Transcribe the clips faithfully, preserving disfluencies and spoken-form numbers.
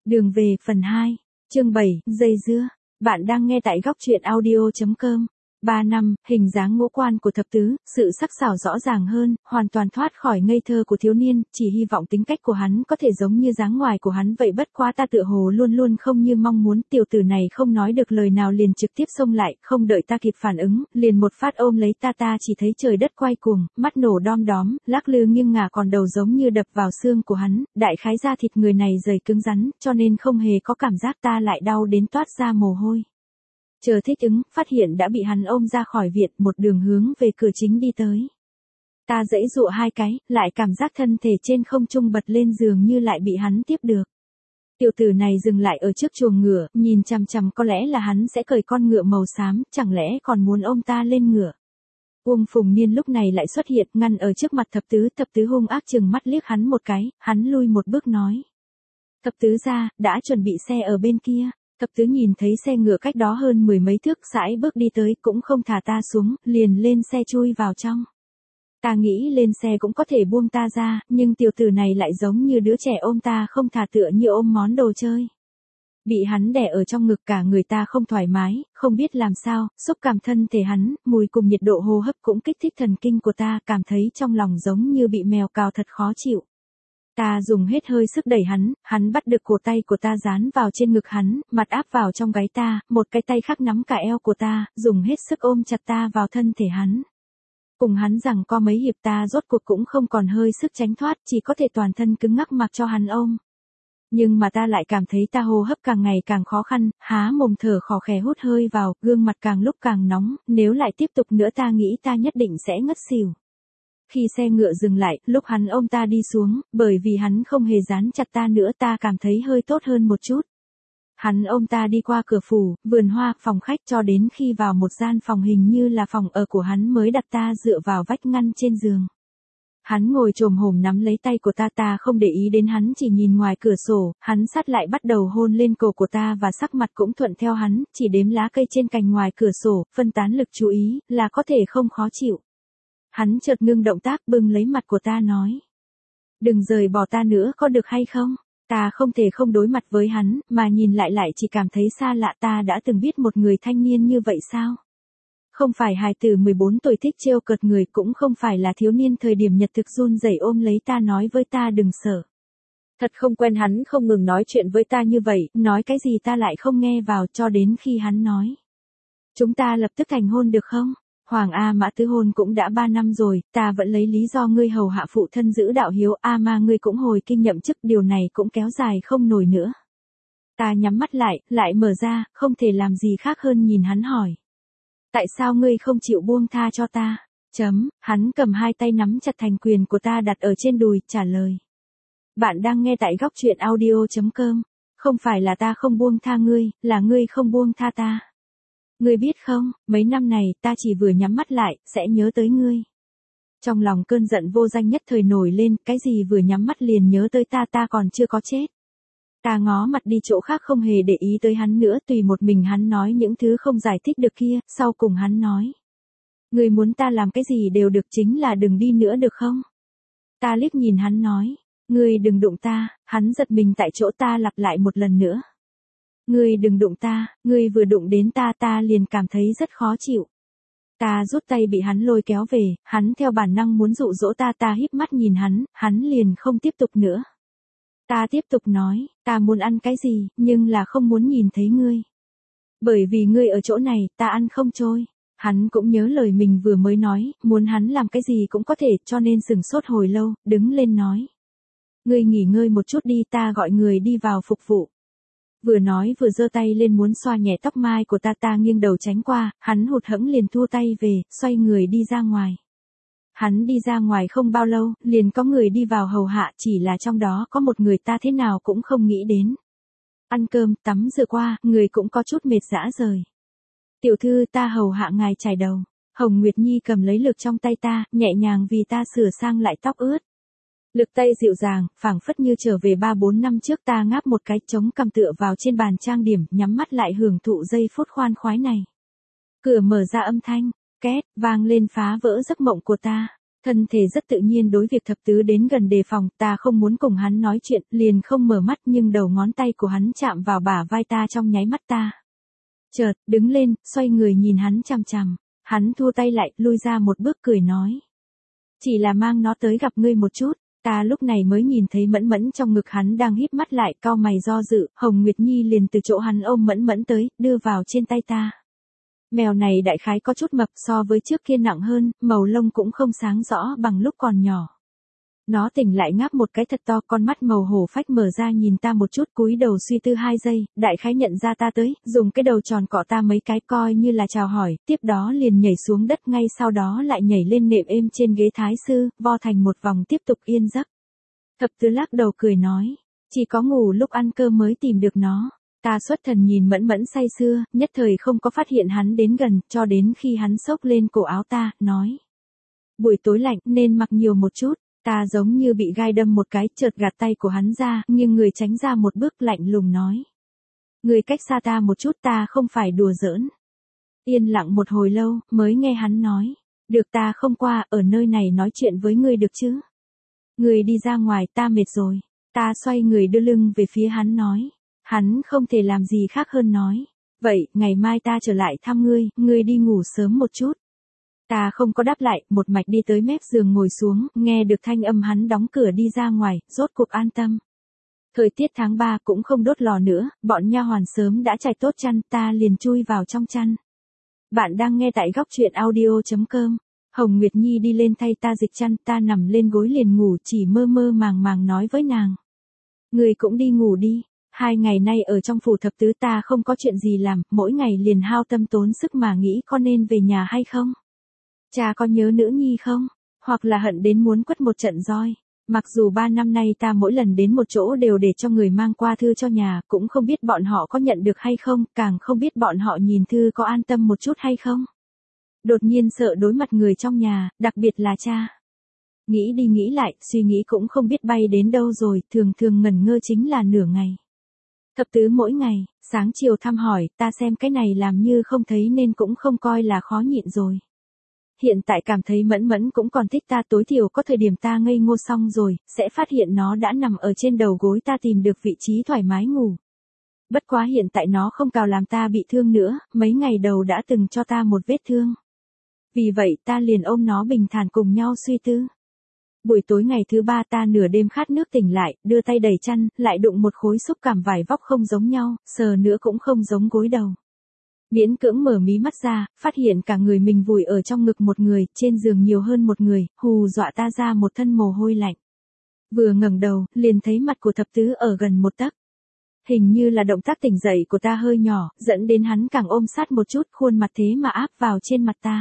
Đường về phần hai, chương bảy, dây dưa. Bạn đang nghe tại góc truyện audio chấm com. Ba năm, hình dáng ngũ quan của thập tứ, sự sắc sảo rõ ràng hơn, hoàn toàn thoát khỏi ngây thơ của thiếu niên, chỉ hy vọng tính cách của hắn có thể giống như dáng ngoài của hắn vậy, bất quá ta tựa hồ luôn luôn không như mong muốn. Tiểu tử này không nói được lời nào liền trực tiếp xông lại, không đợi ta kịp phản ứng, liền một phát ôm lấy ta. Ta chỉ thấy trời đất quay cuồng, mắt nổ đom đóm, lắc lư nghiêng ngả, còn đầu giống như đập vào xương của hắn, đại khái da thịt người này dày cứng rắn, cho nên không hề có cảm giác, ta lại đau đến toát ra mồ hôi. Chờ thích ứng, phát hiện đã bị hắn ôm ra khỏi viện, một đường hướng về cửa chính đi tới. Ta giãy giụa hai cái, lại cảm giác thân thể trên không trung bật lên, dường như lại bị hắn tiếp được. Tiểu tử này dừng lại ở trước chuồng ngựa, nhìn chằm chằm, có lẽ là hắn sẽ cởi con ngựa màu xám, chẳng lẽ còn muốn ôm ta lên ngựa. Uông Phùng Niên lúc này lại xuất hiện, ngăn ở trước mặt thập tứ. Thập tứ hung ác chừng mắt liếc hắn một cái, hắn lui một bước nói: Thập tứ gia, đã chuẩn bị xe ở bên kia. Thập tứ nhìn thấy xe ngựa cách đó hơn mười mấy thước, sải bước đi tới, cũng không thả ta xuống, liền lên xe chui vào trong. Ta nghĩ lên xe cũng có thể buông ta ra, nhưng tiểu tử này lại giống như đứa trẻ ôm ta không thả, tựa như ôm món đồ chơi. Bị hắn đè ở trong ngực, cả người ta không thoải mái, không biết làm sao, xúc cảm thân thể hắn, mùi cùng nhiệt độ hô hấp cũng kích thích thần kinh của ta, cảm thấy trong lòng giống như bị mèo cào, thật khó chịu. Ta dùng hết hơi sức đẩy hắn, hắn bắt được cổ tay của ta dán vào trên ngực hắn, mặt áp vào trong gáy ta, một cái tay khác nắm cả eo của ta, dùng hết sức ôm chặt ta vào thân thể hắn. Cùng hắn giằng co mấy hiệp, ta rốt cuộc cũng không còn hơi sức tránh thoát, chỉ có thể toàn thân cứng ngắc mặc cho hắn ôm. Nhưng mà ta lại cảm thấy ta hô hấp càng ngày càng khó khăn, há mồm thở khò khè hút hơi vào, gương mặt càng lúc càng nóng, nếu lại tiếp tục nữa ta nghĩ ta nhất định sẽ ngất xỉu. Khi xe ngựa dừng lại, lúc hắn ôm ta đi xuống, bởi vì hắn không hề dán chặt ta nữa, ta cảm thấy hơi tốt hơn một chút. Hắn ôm ta đi qua cửa phủ, vườn hoa, phòng khách, cho đến khi vào một gian phòng hình như là phòng ở của hắn mới đặt ta dựa vào vách ngăn trên giường. Hắn ngồi chồm hổm nắm lấy tay của ta, ta không để ý đến hắn, chỉ nhìn ngoài cửa sổ, hắn sát lại bắt đầu hôn lên cổ của ta và sắc mặt cũng thuận theo hắn, chỉ đếm lá cây trên cành ngoài cửa sổ, phân tán lực chú ý, là có thể không khó chịu. Hắn chợt ngưng động tác, bưng lấy mặt của ta nói: Đừng rời bỏ ta nữa có được hay không? Ta không thể không đối mặt với hắn, mà nhìn lại lại chỉ cảm thấy xa lạ. Ta đã từng biết một người thanh niên như vậy sao? Không phải hài tử mười bốn tuổi thích trêu cợt người, cũng không phải là thiếu niên thời điểm nhật thực run rẩy ôm lấy ta nói với ta đừng sợ. Thật không quen hắn không ngừng nói chuyện với ta như vậy, nói cái gì ta lại không nghe vào, cho đến khi hắn nói: Chúng ta lập tức thành hôn được không? Hoàng A Mã tứ hôn cũng đã ba năm rồi, ta vẫn lấy lý do ngươi hầu hạ phụ thân giữ đạo hiếu, A Ma ngươi cũng hồi kinh nhậm chức, điều này cũng kéo dài không nổi nữa. Ta nhắm mắt lại, lại mở ra, không thể làm gì khác hơn nhìn hắn hỏi: Tại sao ngươi không chịu buông tha cho ta? Chấm, hắn cầm hai tay nắm chặt thành quyền của ta đặt ở trên đùi, trả lời: Bạn đang nghe tại góc truyện audio chấm com. Không phải là ta không buông tha ngươi, là ngươi không buông tha ta. Ngươi biết không, mấy năm này, ta chỉ vừa nhắm mắt lại, sẽ nhớ tới ngươi. Trong lòng cơn giận vô danh nhất thời nổi lên, cái gì vừa nhắm mắt liền nhớ tới ta, ta còn chưa có chết. Ta ngó mặt đi chỗ khác, không hề để ý tới hắn nữa, tùy một mình hắn nói những thứ không giải thích được kia, sau cùng hắn nói: Ngươi muốn ta làm cái gì đều được, chính là đừng đi nữa được không? Ta liếc nhìn hắn nói: Ngươi đừng đụng ta. Hắn giật mình tại chỗ, ta lặp lại một lần nữa: Ngươi đừng đụng ta. Ngươi vừa đụng đến ta, ta liền cảm thấy rất khó chịu. Ta rút tay bị hắn lôi kéo về, hắn theo bản năng muốn dụ dỗ ta, ta híp mắt nhìn hắn, hắn liền không tiếp tục nữa. Ta tiếp tục nói: Ta muốn ăn cái gì, nhưng là không muốn nhìn thấy ngươi. Bởi vì ngươi ở chỗ này, ta ăn không trôi. Hắn cũng nhớ lời mình vừa mới nói, muốn hắn làm cái gì cũng có thể, cho nên sửng sốt hồi lâu, đứng lên nói: Ngươi nghỉ ngơi một chút đi, ta gọi người đi vào phục vụ. Vừa nói vừa giơ tay lên muốn xoa nhẹ tóc mai của ta, ta nghiêng đầu tránh qua, hắn hụt hẫng liền thua tay về, xoay người đi ra ngoài. Hắn đi ra ngoài không bao lâu, liền có người đi vào hầu hạ, chỉ là trong đó có một người ta thế nào cũng không nghĩ đến. Ăn cơm, tắm rửa qua, người cũng có chút mệt rã rời. Tiểu thư, ta hầu hạ ngài chải đầu. Hồng Nguyệt Nhi cầm lấy lược trong tay ta, nhẹ nhàng vì ta sửa sang lại tóc ướt. Lực tay dịu dàng, phảng phất như trở về ba bốn năm trước. Ta ngáp một cái, chống cằm tựa vào trên bàn trang điểm, nhắm mắt lại hưởng thụ giây phút khoan khoái này. Cửa mở ra, âm thanh két vang lên phá vỡ giấc mộng của ta. Thân thể rất tự nhiên đối việc thập tứ đến gần đề phòng, ta không muốn cùng hắn nói chuyện, liền không mở mắt nhưng đầu ngón tay của hắn chạm vào bả vai ta trong nháy mắt ta. Chợt, đứng lên, xoay người nhìn hắn chằm chằm. Hắn thua tay lại, lui ra một bước cười nói. Chỉ là mang nó tới gặp ngươi một chút. Ta lúc này mới nhìn thấy Mẫn Mẫn trong ngực hắn đang híp mắt lại, cau mày do dự, Hồng Nguyệt Nhi liền từ chỗ hắn ôm Mẫn Mẫn tới, đưa vào trên tay ta. Mèo này đại khái có chút mập so với trước kia nặng hơn, màu lông cũng không sáng rõ bằng lúc còn nhỏ. Nó tỉnh lại ngáp một cái thật to, con mắt màu hổ phách mở ra nhìn ta một chút, cúi đầu suy tư hai giây, đại khái nhận ra ta tới, dùng cái đầu tròn cọ ta mấy cái coi như là chào hỏi, tiếp đó liền nhảy xuống đất, ngay sau đó lại nhảy lên nệm êm trên ghế thái sư, vo thành một vòng tiếp tục yên giấc. Thập tứ lắc đầu cười nói, chỉ có ngủ lúc ăn cơm mới tìm được nó. Ta xuất thần nhìn Mẫn Mẫn say sưa, nhất thời không có phát hiện hắn đến gần, cho đến khi hắn xốc lên cổ áo ta, nói. Buổi tối lạnh nên mặc nhiều một chút. Ta giống như bị gai đâm một cái, chợt gạt tay của hắn ra, nhưng người tránh ra một bước, lạnh lùng nói. Người cách xa ta một chút, ta không phải đùa giỡn. Yên lặng một hồi lâu, mới nghe hắn nói. Được, ta không qua, ở nơi này nói chuyện với ngươi được chứ. Người đi ra ngoài, ta mệt rồi. Ta xoay người đưa lưng về phía hắn nói. Hắn không thể làm gì khác hơn nói. Vậy, ngày mai ta trở lại thăm ngươi, ngươi đi ngủ sớm một chút. Ta không có đáp lại, một mạch đi tới mép giường ngồi xuống, nghe được thanh âm hắn đóng cửa đi ra ngoài, rốt cuộc an tâm. Thời tiết tháng ba cũng không đốt lò nữa, bọn nha hoàn sớm đã trải tốt chăn, ta liền chui vào trong chăn. Bạn đang nghe tại góc truyện audio chấm com. Hồng Nguyệt Nhi đi lên thay ta dịch chăn, ta nằm lên gối liền ngủ, chỉ mơ mơ màng màng nói với nàng. Người cũng đi ngủ đi. Hai ngày nay ở trong phủ thập tứ ta không có chuyện gì làm, mỗi ngày liền hao tâm tốn sức mà nghĩ có nên về nhà hay không. Cha có nhớ nữ nhi không? Hoặc là hận đến muốn quất một trận roi. Mặc dù ba năm nay ta mỗi lần đến một chỗ đều để cho người mang qua thư cho nhà, cũng không biết bọn họ có nhận được hay không, càng không biết bọn họ nhìn thư có an tâm một chút hay không. Đột nhiên sợ đối mặt người trong nhà, đặc biệt là cha. Nghĩ đi nghĩ lại, suy nghĩ cũng không biết bay đến đâu rồi, thường thường ngẩn ngơ chính là nửa ngày. Thập tứ mỗi ngày, sáng chiều thăm hỏi, ta xem cái này làm như không thấy nên cũng không coi là khó nhịn rồi. Hiện tại cảm thấy Mẫn Mẫn cũng còn thích ta, tối thiểu có thời điểm ta ngây ngô xong rồi, sẽ phát hiện nó đã nằm ở trên đầu gối ta tìm được vị trí thoải mái ngủ. Bất quá hiện tại nó không cào làm ta bị thương nữa, mấy ngày đầu đã từng cho ta một vết thương. Vì vậy ta liền ôm nó bình thản cùng nhau suy tư. Buổi tối ngày thứ ba ta nửa đêm khát nước tỉnh lại, đưa tay đẩy chăn, lại đụng một khối xúc cảm vải vóc không giống nhau, sờ nữa cũng không giống gối đầu. Miễn cưỡng mở mí mắt ra, phát hiện cả người mình vùi ở trong ngực một người, trên giường nhiều hơn một người, hù dọa ta ra một thân mồ hôi lạnh. Vừa ngẩng đầu, liền thấy mặt của thập tứ ở gần một tấc. Hình như là động tác tỉnh dậy của ta hơi nhỏ, dẫn đến hắn càng ôm sát một chút, khuôn mặt thế mà áp vào trên mặt ta.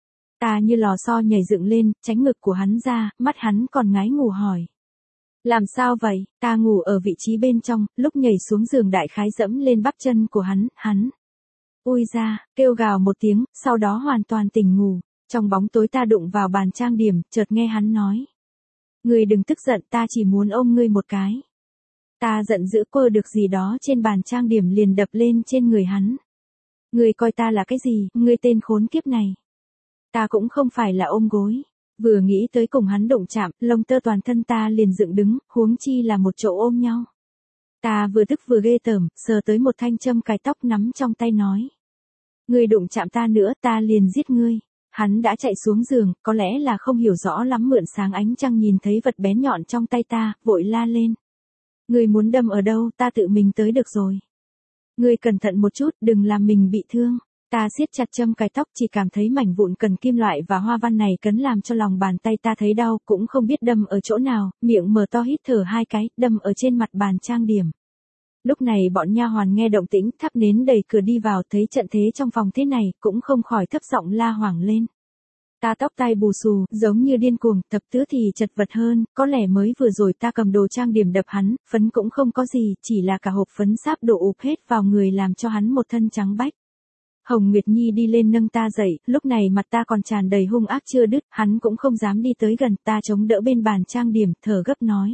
Ta như lò xo nhảy dựng lên, tránh ngực của hắn ra, mắt hắn còn ngái ngủ hỏi. Làm sao vậy? Ta ngủ ở vị trí bên trong, lúc nhảy xuống giường đại khái dẫm lên bắp chân của hắn, hắn. Ui ra, kêu gào một tiếng, sau đó hoàn toàn tỉnh ngủ. Trong bóng tối ta đụng vào bàn trang điểm, chợt nghe hắn nói. Ngươi đừng tức giận, ta chỉ muốn ôm ngươi một cái. Ta giận dữ quơ được gì đó trên bàn trang điểm liền đập lên trên người hắn. Ngươi coi ta là cái gì, ngươi tên khốn kiếp này. Ta cũng không phải là ôm gối. Vừa nghĩ tới cùng hắn đụng chạm, lông tơ toàn thân ta liền dựng đứng, huống chi là một chỗ ôm nhau. Ta vừa tức vừa ghê tởm, sờ tới một thanh châm cài tóc nắm trong tay nói. Ngươi đụng chạm ta nữa, ta liền giết ngươi. Hắn đã chạy xuống giường, có lẽ là không hiểu rõ lắm mượn sáng ánh trăng nhìn thấy vật bén nhọn trong tay ta, vội la lên. Ngươi muốn đâm ở đâu, ta tự mình tới được rồi. Ngươi cẩn thận một chút, đừng làm mình bị thương. Ta siết chặt châm cài tóc, chỉ cảm thấy mảnh vụn cần kim loại và hoa văn này cấn làm cho lòng bàn tay ta thấy đau, cũng không biết đâm ở chỗ nào, miệng mở to hít thở hai cái, đâm ở trên mặt bàn trang điểm. Lúc này bọn nha hoàn nghe động tĩnh, thắp nến đẩy cửa đi vào, thấy trận thế trong phòng thế này, cũng không khỏi thấp giọng la hoảng lên. Ta tóc tai bù xù, giống như điên cuồng, thập tứ thì chật vật hơn, có lẽ mới vừa rồi ta cầm đồ trang điểm đập hắn, phấn cũng không có gì, chỉ là cả hộp phấn sáp đổ ụp hết vào người làm cho hắn một thân trắng bách. Hồng Nguyệt Nhi đi lên nâng ta dậy, lúc này mặt ta còn tràn đầy hung ác chưa đứt, hắn cũng không dám đi tới gần, ta chống đỡ bên bàn trang điểm, thở gấp nói.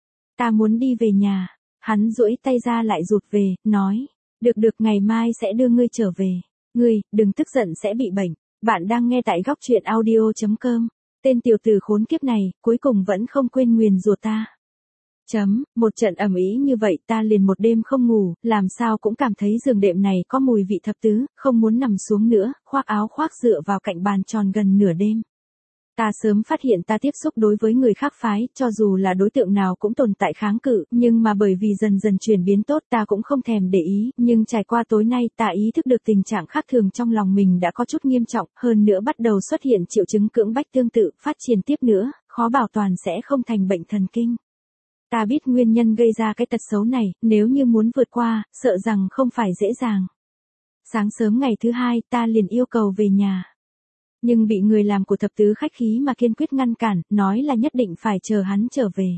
Ta muốn đi về nhà. Hắn duỗi tay ra lại rụt về, nói. Được được, ngày mai sẽ đưa ngươi trở về. Ngươi, đừng tức giận sẽ bị bệnh. Bạn đang nghe tại góc truyện audio chấm com. Tên tiểu tử khốn kiếp này, cuối cùng vẫn không quên nguyền rủa ta. Chấm, một trận ầm ĩ như vậy ta liền một đêm không ngủ, làm sao cũng cảm thấy giường đệm này có mùi vị thập tứ, không muốn nằm xuống nữa, khoác áo khoác dựa vào cạnh bàn tròn gần nửa đêm. Ta sớm phát hiện ta tiếp xúc đối với người khác phái, cho dù là đối tượng nào cũng tồn tại kháng cự, nhưng mà bởi vì dần dần chuyển biến tốt ta cũng không thèm để ý, nhưng trải qua tối nay ta ý thức được tình trạng khác thường trong lòng mình đã có chút nghiêm trọng, hơn nữa bắt đầu xuất hiện triệu chứng cưỡng bách tương tự, phát triển tiếp nữa, khó bảo toàn sẽ không thành bệnh thần kinh. Ta biết nguyên nhân gây ra cái tật xấu này, nếu như muốn vượt qua, sợ rằng không phải dễ dàng. Sáng sớm ngày thứ hai ta liền yêu cầu về nhà. Nhưng bị người làm của thập tứ khách khí mà kiên quyết ngăn cản, nói là nhất định phải chờ hắn trở về.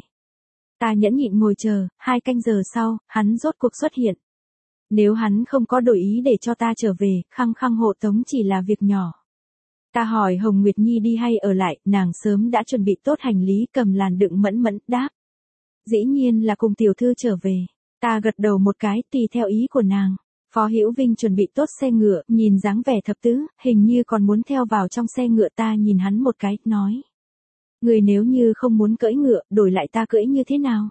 Ta nhẫn nhịn ngồi chờ, hai canh giờ sau, hắn rốt cuộc xuất hiện. Nếu hắn không có đổi ý để cho ta trở về, khăng khăng hộ tống chỉ là việc nhỏ. Ta hỏi Hồng Nguyệt Nhi đi hay ở lại, nàng sớm đã chuẩn bị tốt hành lý cầm làn đựng mẫn mẫn, đáp. Dĩ nhiên là cùng tiểu thư trở về. Ta gật đầu một cái tùy theo ý của nàng. Phó Hữu Vinh chuẩn bị tốt xe ngựa, nhìn dáng vẻ thập tứ, hình như còn muốn theo vào trong xe ngựa. Ta nhìn hắn một cái, nói. Người nếu như không muốn cưỡi ngựa, đổi lại ta cưỡi như thế nào?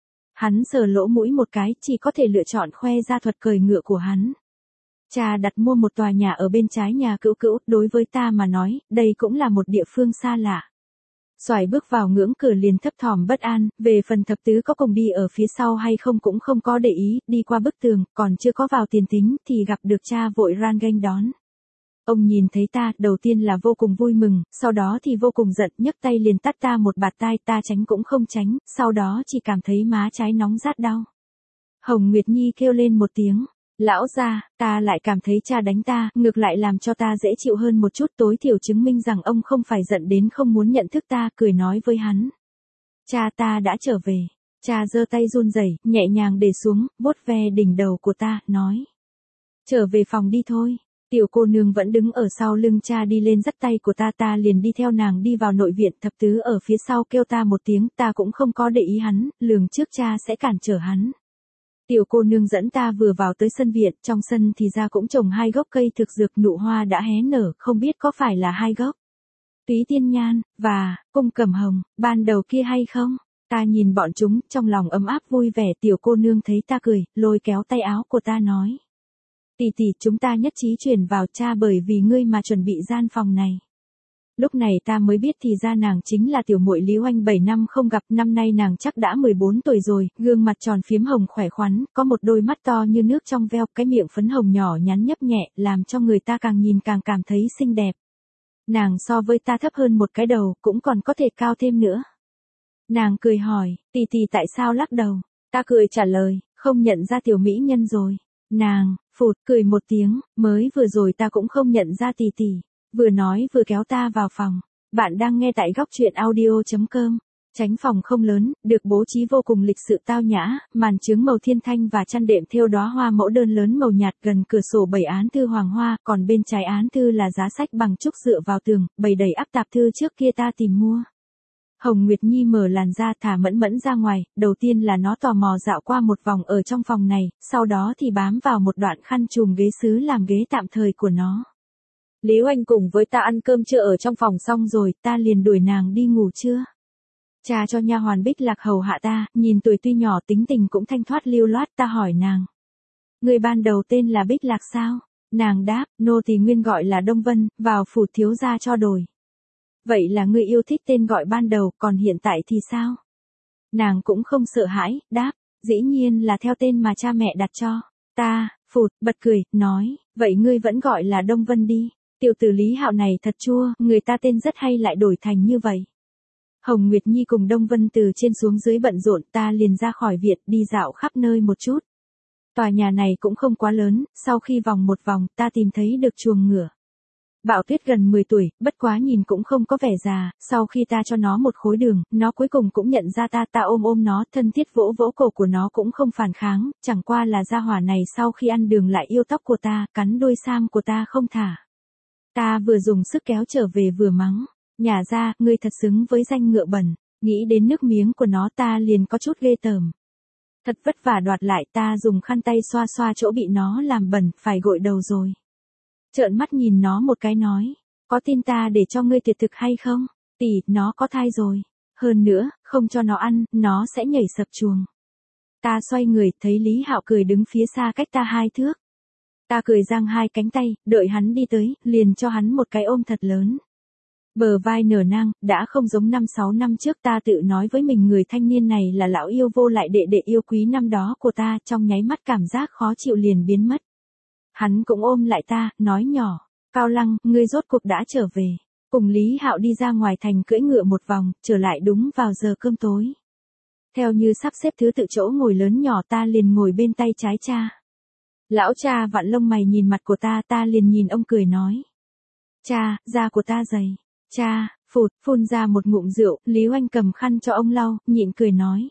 Hắn sờ lỗ mũi một cái, chỉ có thể lựa chọn khoe ra thuật cởi ngựa của hắn. Cha đặt mua một tòa nhà ở bên trái nhà Cữu Cữu, đối với ta mà nói, đây cũng là một địa phương xa lạ. Xoài bước vào ngưỡng cửa liền thấp thỏm bất an, về phần thập tứ có cùng đi ở phía sau hay không cũng không có để ý, đi qua bức tường, còn chưa có vào tiền thính thì gặp được cha vội ran nghênh đón. Ông nhìn thấy ta, đầu tiên là vô cùng vui mừng, sau đó thì vô cùng giận, nhấc tay liền tát ta một bạt tai, ta tránh cũng không tránh, sau đó chỉ cảm thấy má trái nóng rát đau. Hồng Nguyệt Nhi kêu lên một tiếng. Lão gia, ta lại cảm thấy cha đánh ta, ngược lại làm cho ta dễ chịu hơn một chút, tối thiểu chứng minh rằng ông không phải giận đến không muốn nhận thức ta, cười nói với hắn. Cha ta đã trở về. Cha giơ tay run rẩy, nhẹ nhàng để xuống, vuốt ve đỉnh đầu của ta, nói. Trở về phòng đi thôi. Tiểu cô nương vẫn đứng ở sau lưng cha đi lên dắt tay của ta, ta liền đi theo nàng đi vào nội viện, thập tứ ở phía sau kêu ta một tiếng, ta cũng không có để ý hắn, lường trước cha sẽ cản trở hắn. Tiểu cô nương dẫn ta vừa vào tới sân viện, trong sân thì ra cũng trồng hai gốc cây thực dược, nụ hoa đã hé nở, không biết có phải là hai gốc Túy Tiên Nhan và Cung Cẩm Hồng, ban đầu kia hay không? Ta nhìn bọn chúng, trong lòng ấm áp vui vẻ, tiểu cô nương thấy ta cười, lôi kéo tay áo của ta nói. Tỷ tỷ, chúng ta nhất trí chuyển vào cha bởi vì ngươi mà chuẩn bị gian phòng này. Lúc này ta mới biết thì ra nàng chính là tiểu muội Lý Oanh, bảy năm không gặp, năm nay nàng chắc đã mười bốn tuổi rồi, gương mặt tròn phiếm hồng khỏe khoắn, có một đôi mắt to như nước trong veo, cái miệng phấn hồng nhỏ nhắn nhấp nhẹ, làm cho người ta càng nhìn càng cảm thấy xinh đẹp. Nàng so với ta thấp hơn một cái đầu, cũng còn có thể cao thêm nữa. Nàng cười hỏi, tỷ tỷ tại sao lắc đầu? Ta cười trả lời, không nhận ra tiểu mỹ nhân rồi. Nàng, phụt, cười một tiếng, mới vừa rồi ta cũng không nhận ra tỷ tỷ. Vừa nói vừa kéo ta vào phòng. Bạn đang nghe tại góc truyện audio chấm com. Tránh phòng không lớn, được bố trí vô cùng lịch sự tao nhã, màn chướng màu thiên thanh và chăn đệm thêu đóa hoa mẫu đơn lớn màu nhạt, gần cửa sổ bày án thư hoàng hoa, còn bên trái án thư là giá sách bằng trúc dựa vào tường, bày đầy ắp tạp thư trước kia ta tìm mua. Hồng Nguyệt Nhi mở làn ra thả mẫn mẫn ra ngoài, đầu tiên là nó tò mò dạo qua một vòng ở trong phòng này, sau đó thì bám vào một đoạn khăn trùm ghế sứ làm ghế tạm thời của nó. Lý Oanh cùng với ta ăn cơm trưa ở trong phòng xong rồi, ta liền đuổi nàng đi ngủ trưa. Cha cho nha hoàn Bích Lạc hầu hạ ta, nhìn tuổi tuy nhỏ tính tình cũng thanh thoát lưu loát, ta hỏi nàng. Người ban đầu tên là Bích Lạc sao? Nàng đáp, nô thì nguyên gọi là Đông Vân, vào phủ thiếu gia cho đổi. Vậy là ngươi yêu thích tên gọi ban đầu, còn hiện tại thì sao? Nàng cũng không sợ hãi, đáp, dĩ nhiên là theo tên mà cha mẹ đặt cho. Ta, phụt, bật cười, nói, vậy ngươi vẫn gọi là Đông Vân đi. Tiểu tử Lý Hạo này thật chua, người ta tên rất hay lại đổi thành như vậy. Hồng Nguyệt Nhi cùng Đông Vân từ trên xuống dưới bận rộn, ta liền ra khỏi viện đi dạo khắp nơi một chút. Tòa nhà này cũng không quá lớn, sau khi vòng một vòng ta tìm thấy được chuồng ngựa. Bảo Tuyết gần mười tuổi, bất quá nhìn cũng không có vẻ già, sau khi ta cho nó một khối đường, nó cuối cùng cũng nhận ra ta, ta ôm ôm nó, thân thiết vỗ vỗ cổ của nó cũng không phản kháng, chẳng qua là gia hỏa này sau khi ăn đường lại yêu tóc của ta, cắn đuôi sam của ta không thả. Ta vừa dùng sức kéo trở về vừa mắng, nhả ra, ngươi thật xứng với danh ngựa bẩn, nghĩ đến nước miếng của nó ta liền có chút ghê tởm. Thật vất vả đoạt lại, ta dùng khăn tay xoa xoa chỗ bị nó làm bẩn, phải gội đầu rồi. Trợn mắt nhìn nó một cái nói, có tin ta để cho ngươi tuyệt thực hay không? Tỷ, nó có thai rồi. Hơn nữa, không cho nó ăn, nó sẽ nhảy sập chuồng. Ta xoay người, thấy Lý Hạo cười đứng phía xa cách ta hai thước. Ta cười giang hai cánh tay, đợi hắn đi tới, liền cho hắn một cái ôm thật lớn. Bờ vai nở nang, đã không giống năm sáu năm trước ta tự nói với mình người thanh niên này là lão yêu vô lại đệ đệ yêu quý năm đó của ta, trong nháy mắt cảm giác khó chịu liền biến mất. Hắn cũng ôm lại ta, nói nhỏ, Cao Lăng, ngươi rốt cuộc đã trở về. Cùng Lý Hạo đi ra ngoài thành cưỡi ngựa một vòng, trở lại đúng vào giờ cơm tối. Theo như sắp xếp thứ tự chỗ ngồi lớn nhỏ ta liền ngồi bên tay trái cha. Lão cha vặn lông mày nhìn mặt của ta, ta liền nhìn ông cười nói. Cha, da của ta dày. Cha, phụt, phun ra một ngụm rượu, Lý Oanh cầm khăn cho ông lau, nhịn cười nói.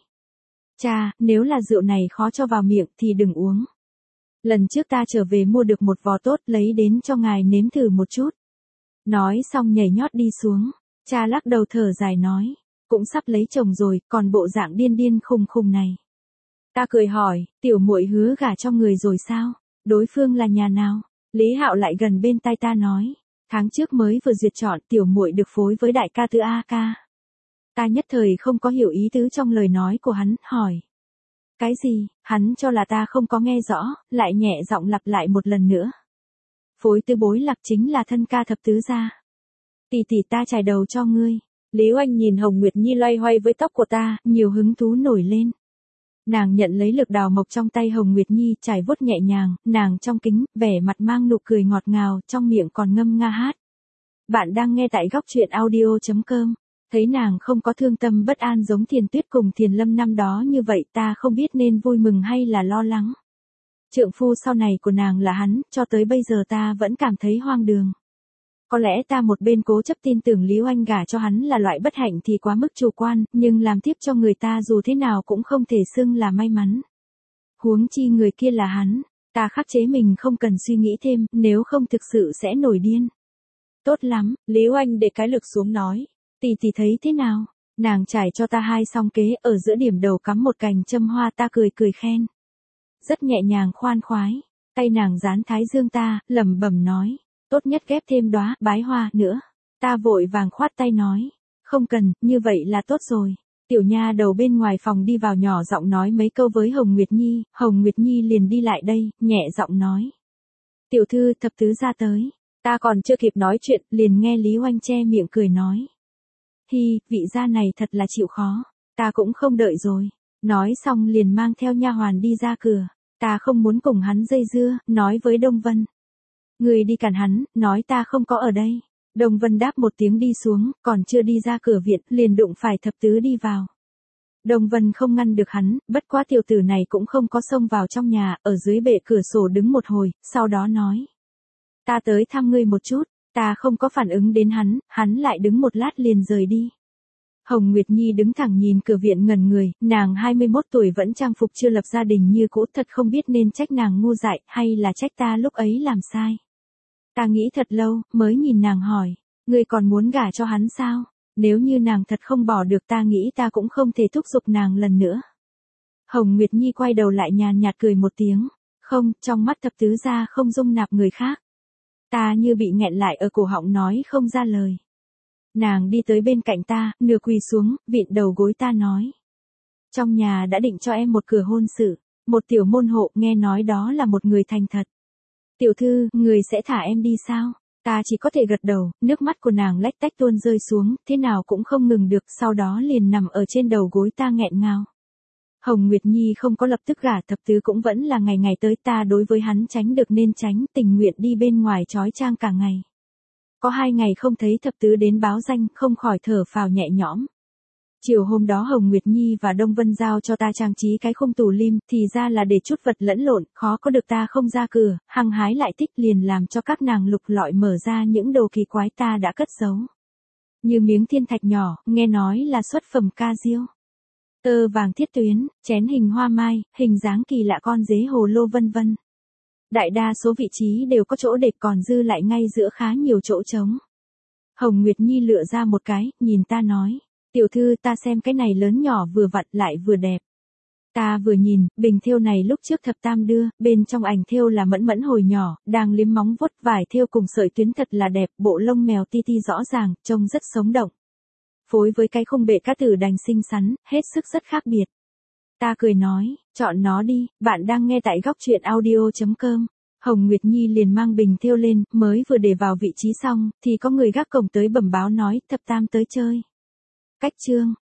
Cha, nếu là rượu này khó cho vào miệng thì đừng uống. Lần trước ta trở về mua được một vò tốt lấy đến cho ngài nếm thử một chút. Nói xong nhảy nhót đi xuống, cha lắc đầu thở dài nói. Cũng sắp lấy chồng rồi, còn bộ dạng điên điên khùng khùng này. Ta cười hỏi, tiểu muội hứa gả cho người rồi sao? Đối phương là nhà nào? Lý Hạo lại gần bên tai ta nói. Tháng trước mới vừa duyệt chọn, tiểu muội được phối với đại ca Tư A ca. Ta nhất thời không có hiểu ý tứ trong lời nói của hắn, hỏi. Cái gì? Hắn cho là ta không có nghe rõ, lại nhẹ giọng lặp lại một lần nữa. Phối tư bối lạc chính là thân ca thập tứ gia. Tỷ tỷ ta chải đầu cho ngươi. Lý Oanh nhìn Hồng Nguyệt Nhi loay hoay với tóc của ta, nhiều hứng thú nổi lên. Nàng nhận lấy lược đào mộc trong tay Hồng Nguyệt Nhi, trải vuốt nhẹ nhàng, nàng trong kính, vẻ mặt mang nụ cười ngọt ngào, trong miệng còn ngâm nga hát. Bạn đang nghe tại góc truyện audio chấm com. Thấy nàng không có thương tâm bất an giống Thiền Tuyết cùng Thiền Lâm năm đó như vậy, ta không biết nên vui mừng hay là lo lắng. Trượng phu sau này của nàng là hắn, cho tới bây giờ ta vẫn cảm thấy hoang đường. Có lẽ ta một bên cố chấp tin tưởng Lý Oanh gả cho hắn là loại bất hạnh thì quá mức chủ quan, nhưng làm tiếp cho người ta dù thế nào cũng không thể xưng là may mắn. Huống chi người kia là hắn, ta khắc chế mình không cần suy nghĩ thêm, nếu không thực sự sẽ nổi điên. Tốt lắm, Lý Oanh để cái lược xuống nói, tỷ tỷ thấy thế nào? Nàng trải cho ta hai song kế, ở giữa điểm đầu cắm một cành châm hoa, ta cười cười khen. Rất nhẹ nhàng khoan khoái, tay nàng dán thái dương ta, lẩm bẩm nói. Tốt nhất ghép thêm đóa bái hoa nữa. Ta vội vàng khoát tay nói. Không cần, như vậy là tốt rồi. Tiểu nha đầu bên ngoài phòng đi vào nhỏ giọng nói mấy câu với Hồng Nguyệt Nhi. Hồng Nguyệt Nhi liền đi lại đây, nhẹ giọng nói. Tiểu thư thập tứ ra tới. Ta còn chưa kịp nói chuyện, liền nghe Lý Oanh che miệng cười nói. Hi, vị gia này thật là chịu khó. Ta cũng không đợi rồi. Nói xong liền mang theo nha hoàn đi ra cửa. Ta không muốn cùng hắn dây dưa, nói với Đông Vân. Người đi cản hắn, nói ta không có ở đây. Đồng Vân đáp một tiếng đi xuống, còn chưa đi ra cửa viện, liền đụng phải thập tứ đi vào. Đồng Vân không ngăn được hắn, bất quá tiểu tử này cũng không có xông vào trong nhà, ở dưới bệ cửa sổ đứng một hồi, sau đó nói. Ta tới thăm ngươi một chút, ta không có phản ứng đến hắn, hắn lại đứng một lát liền rời đi. Hồng Nguyệt Nhi đứng thẳng nhìn cửa viện ngẩn người, nàng hai mươi mốt tuổi vẫn trang phục chưa lập gia đình như cũ, thật không biết nên trách nàng ngu dại, hay là trách ta lúc ấy làm sai. Ta nghĩ thật lâu, mới nhìn nàng hỏi, ngươi còn muốn gả cho hắn sao? Nếu như nàng thật không bỏ được ta nghĩ ta cũng không thể thúc giục nàng lần nữa. Hồng Nguyệt Nhi quay đầu lại nhàn nhạt cười một tiếng, không, trong mắt thập tứ gia không dung nạp người khác. Ta như bị nghẹn lại ở cổ họng nói không ra lời. Nàng đi tới bên cạnh ta, nửa quỳ xuống, vịn đầu gối ta nói. Trong nhà đã định cho em một cửa hôn sự, một tiểu môn hộ, nghe nói đó là một người thành thật. Tiểu thư, người sẽ thả em đi sao? Ta chỉ có thể gật đầu, nước mắt của nàng lách tách tuôn rơi xuống, thế nào cũng không ngừng được, sau đó liền nằm ở trên đầu gối ta nghẹn ngào. Hồng Nguyệt Nhi không có lập tức gả, thập tứ cũng vẫn là ngày ngày tới, ta đối với hắn tránh được nên tránh, tình nguyện đi bên ngoài trói trang cả ngày. Có hai ngày không thấy thập tứ đến báo danh, không khỏi thở phào nhẹ nhõm. Chiều hôm đó Hồng Nguyệt Nhi và Đông Vân giao cho ta trang trí cái khung tủ lim, thì ra là để chút vật lẫn lộn, khó có được ta không ra cửa, hăng hái lại thích liền làm cho các nàng lục lọi mở ra những đồ kỳ quái ta đã cất giấu. Như miếng thiên thạch nhỏ, nghe nói là xuất phẩm ca diêu. Tơ vàng thiết tuyến, chén hình hoa mai, hình dáng kỳ lạ con dế hồ lô vân vân. Đại đa số vị trí đều có chỗ đẹp, còn dư lại ngay giữa khá nhiều chỗ trống. Hồng Nguyệt Nhi lựa ra một cái, nhìn ta nói. Tiểu thư, ta xem cái này lớn nhỏ vừa vặn lại vừa đẹp. Ta vừa nhìn, bình thêu này lúc trước thập tam đưa, bên trong ảnh thêu là mẫn mẫn hồi nhỏ, đang liếm móng vuốt, vải thêu cùng sợi tuyến thật là đẹp, bộ lông mèo ti ti rõ ràng, trông rất sống động. phối với cái khung bệ cát tử đành xinh xắn, hết sức rất khác biệt. Ta cười nói, chọn nó đi, bạn đang nghe tại góc truyện audio chấm com. Hồng Nguyệt Nhi liền mang bình thêu lên, mới vừa để vào vị trí xong, thì có người gác cổng tới bẩm báo nói, thập tam tới chơi. Cách chương,